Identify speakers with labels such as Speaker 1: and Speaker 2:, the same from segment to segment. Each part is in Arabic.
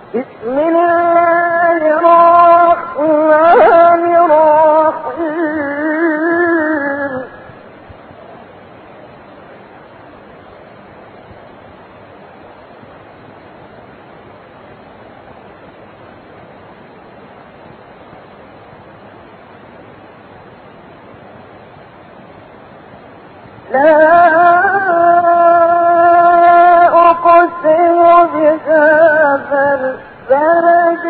Speaker 1: بسم الله الرحمن الرحيم لا أقسم بهذا البلد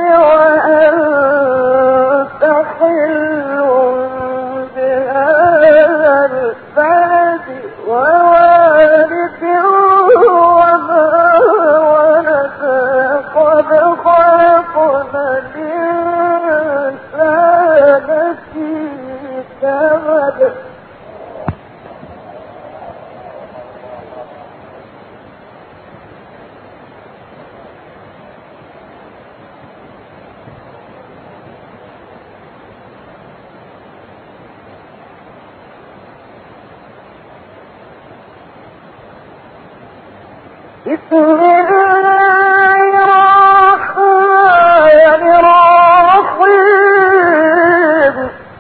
Speaker 1: وأنت حل بهذا البلد ووالد وما ولد قد خلقنا الإنسان في كبد بسم الله الرحمن الرحيم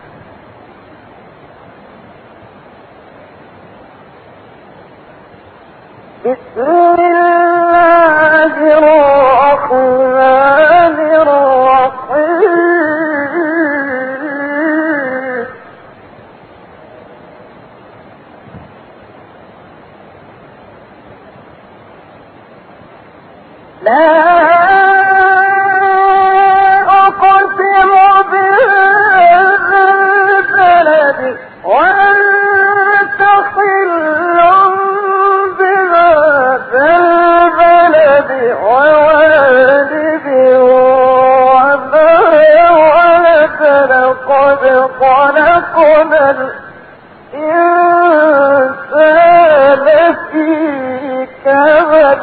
Speaker 1: بسم الله الرحمن الرحيم لا أقسم بهذا البلد وأنت حل بهذا البلد ووالد وما ولد لقد خلقنا الإنسان في كبد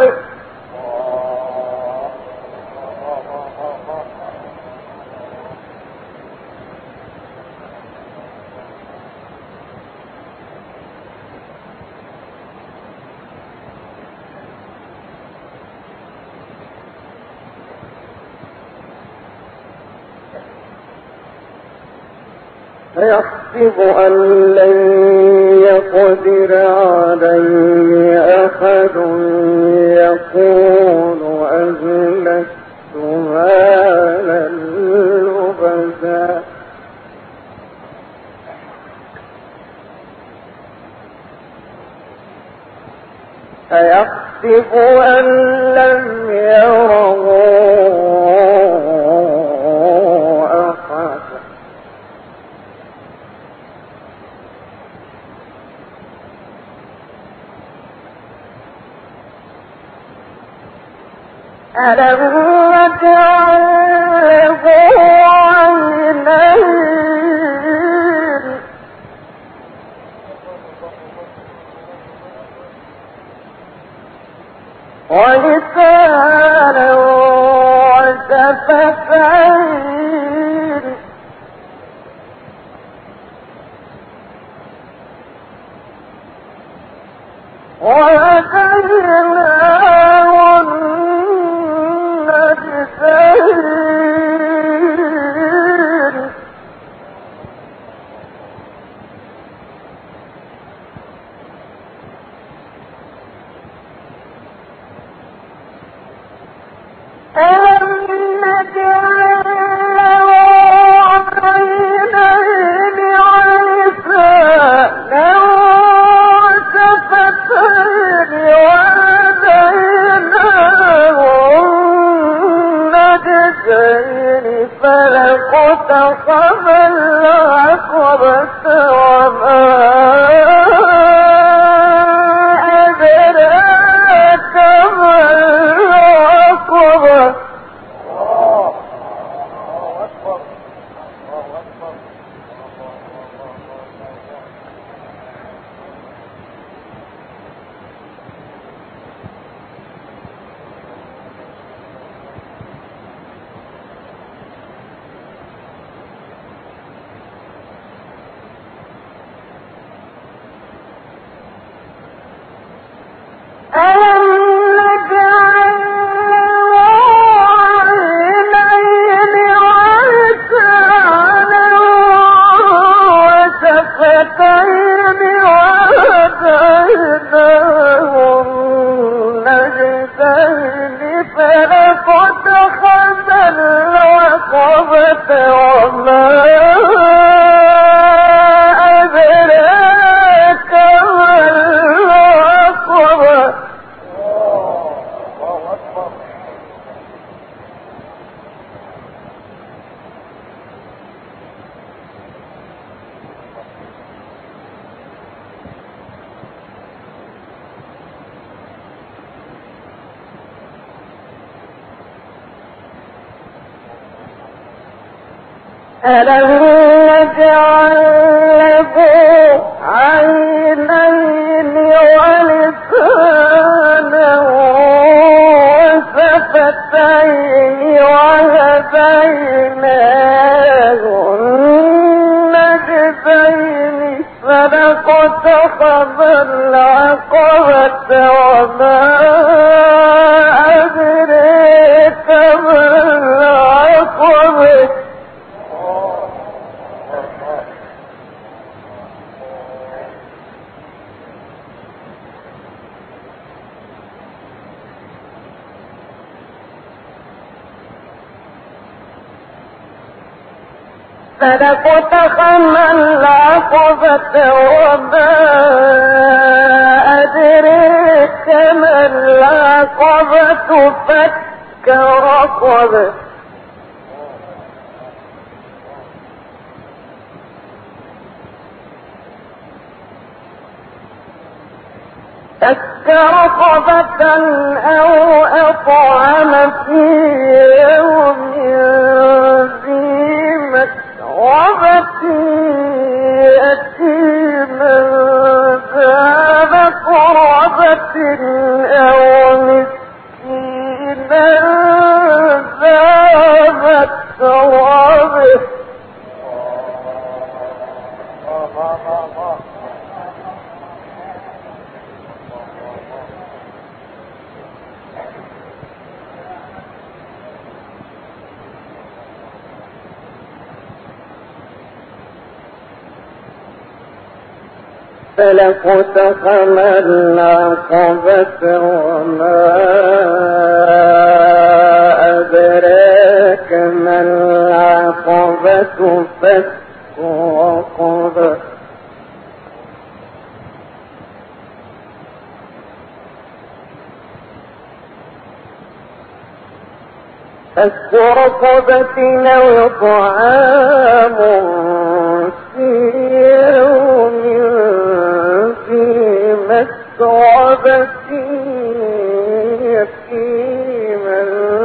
Speaker 1: فيحسب أن لن يقدر عليه أحد يقول أهلكت مالا لبدا فيحسب أن لم يره أحد ألم نجعل له عينين ولسانا وشفتين وهديناه النجدين ألم نجعل له عينين ولسانا وشفتين وهديناه النجدين فلاقتحم العقبة وما أدراك ما العقبة العقبة وما أدراك ما العقبة ألم نجعل له عينين ولسانا وشفتين وهديناه النجدين فلاقتحم العقبة وما أدريك ما العقبة فلاقتحم العقبة وما أدريك ما العقبة فك رقبة أو أطعم في يوم ذي مسغبة يتيما ذا مقربة أو مسكينا ذا متربة فلاقتحم العقبة وما أدراك ما العقبة فك رقبة فك رقبة أو طعام في يوم ذي مسغبة يتيما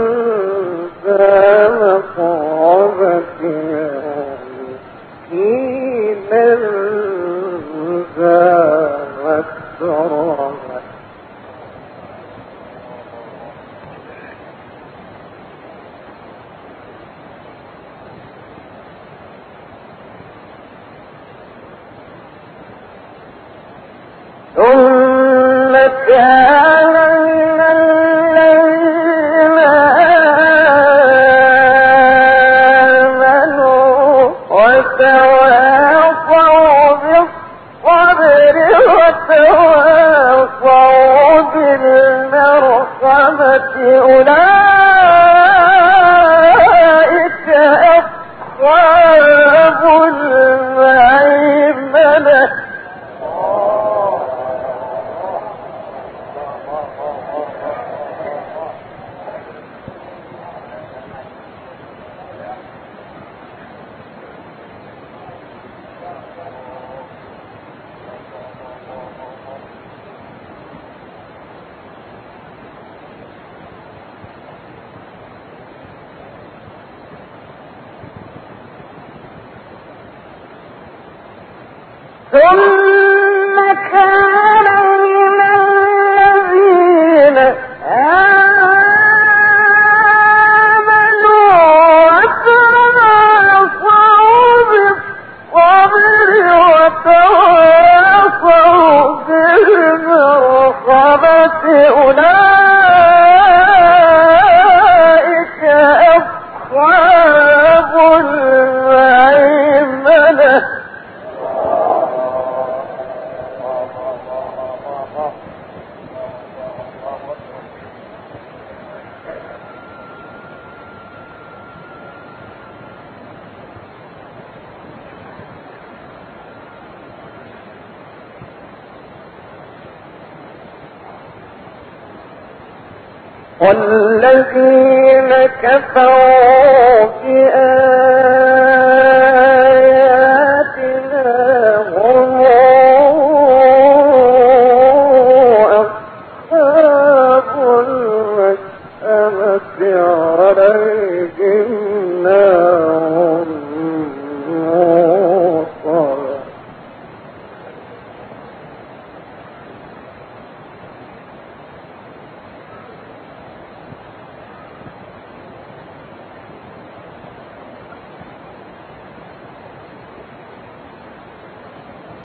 Speaker 1: ذا مقربة مسكينا ذا متربة ثم كان من الذين آمنوا وتواصوا بالصبر وتواصوا بالمرحمة أولئك أصحاب الميمنة ثم كان من الذين آمنوا وتواصوا بالصبر وتواصوا بالمرحمة أولئك أصحاب الميمنة والذين كفروا